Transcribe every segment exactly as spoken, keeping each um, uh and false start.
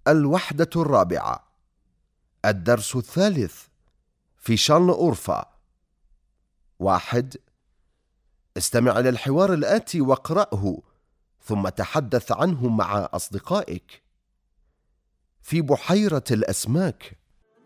الوحدة الرابعة. الدرس الثالث في شان أورفا. واحد. استمع إلى الحوار الآتي واقرأه ثم تحدث عنه مع أصدقائك. في بحيرة الأسماك.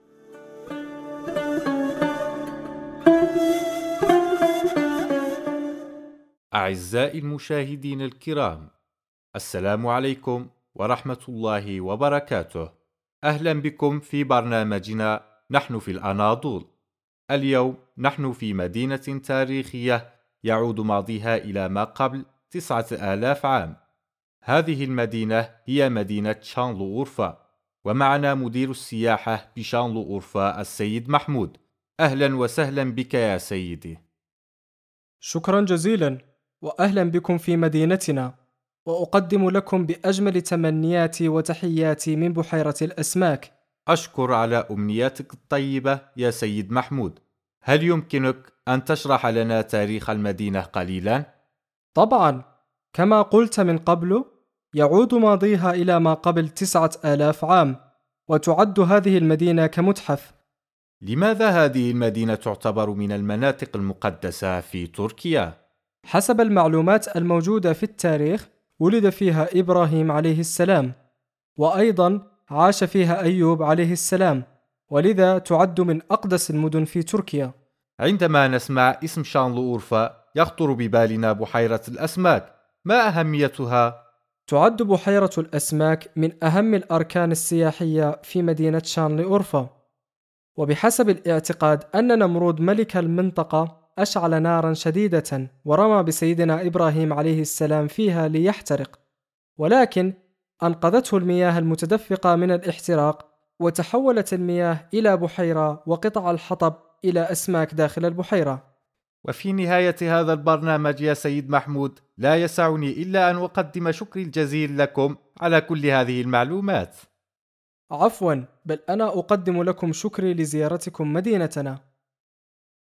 أعزائي المشاهدين الكرام، السلام عليكم ورحمة الله وبركاته. أهلا بكم في برنامجنا نحن في الأناضول. اليوم نحن في مدينة تاريخية يعود ماضيها إلى ما قبل تسعة آلاف عام. هذه المدينة هي مدينة شانلوورفا، ومعنا مدير السياحة بشانلوورفا السيد محمود. أهلا وسهلا بك يا سيدي. شكرا جزيلا، وأهلا بكم في مدينتنا، وأقدم لكم بأجمل تمنياتي وتحياتي من بحيرة الأسماك. أشكر على أمنياتك الطيبة يا سيد محمود. هل يمكنك أن تشرح لنا تاريخ المدينة قليلا؟ طبعا، كما قلت من قبل، يعود ماضيها إلى ما قبل تسعة آلاف عام، وتعد هذه المدينة كمتحف. لماذا هذه المدينة تعتبر من المناطق المقدسة في تركيا؟ حسب المعلومات الموجودة في التاريخ، ولد فيها إبراهيم عليه السلام، وأيضا عاش فيها أيوب عليه السلام، ولذا تعد من أقدس المدن في تركيا. عندما نسمع اسم شانلوورفا يخطر ببالنا بحيرة الأسماك، ما أهميتها؟ تعد بحيرة الأسماك من أهم الأركان السياحية في مدينة شانلوورفا، وبحسب الاعتقاد أن نمرود ملك المنطقة أشعل نارا شديدة ورمى بسيدنا إبراهيم عليه السلام فيها ليحترق، ولكن أنقذته المياه المتدفقة من الاحتراق، وتحولت المياه إلى بحيرة وقطع الحطب إلى أسماك داخل البحيرة. وفي نهاية هذا البرنامج يا سيد محمود، لا يسعني إلا أن أقدم شكري الجزيل لكم على كل هذه المعلومات. عفوا، بل أنا أقدم لكم شكري لزيارتكم مدينتنا.